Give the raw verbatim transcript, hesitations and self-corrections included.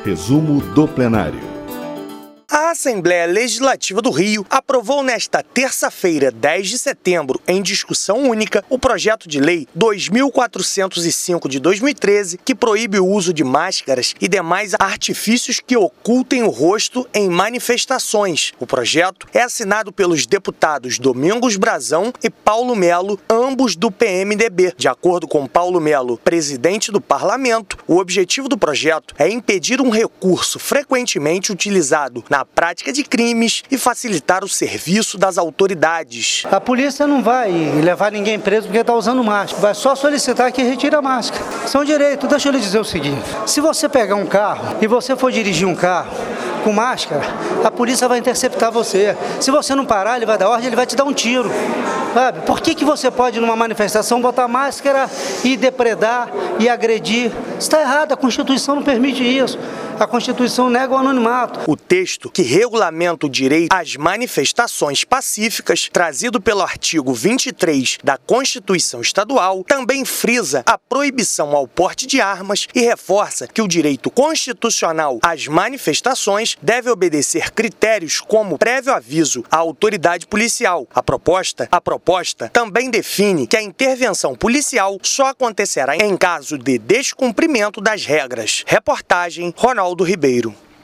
Resumo do plenário. A Assembleia Legislativa do Rio aprovou nesta terça-feira, dez de setembro, em discussão única, o projeto de lei dois mil quatrocentos e cinco de dois mil e treze, que proíbe o uso de máscaras e demais artifícios que ocultem o rosto em manifestações. O projeto é assinado pelos deputados Domingos Brazão e Paulo Melo, ambos do P M D B. De acordo com Paulo Melo, presidente do Parlamento, o objetivo do projeto é impedir um recurso frequentemente utilizado na prática de crimes e facilitar o serviço das autoridades. A polícia não vai levar ninguém preso porque está usando máscara, vai só solicitar que retire a máscara. São direitos. Deixa eu lhe dizer o seguinte, se você pegar um carro e você for dirigir um carro com máscara, a polícia vai interceptar você. Se você não parar, ele vai dar ordem, ele vai te dar um tiro. Sabe? Por que que você pode, numa manifestação, botar máscara e depredar e agredir? Está errado, a Constituição não permite isso. A Constituição nega o anonimato. O texto que regulamenta o direito às manifestações pacíficas, trazido pelo artigo vinte e três da Constituição Estadual, também frisa a proibição ao porte de armas e reforça que o direito constitucional às manifestações deve obedecer critérios como prévio aviso à autoridade policial. A proposta, a proposta também define que a intervenção policial só acontecerá em caso de descumprimento das regras. Reportagem Ronaldo Ribeiro.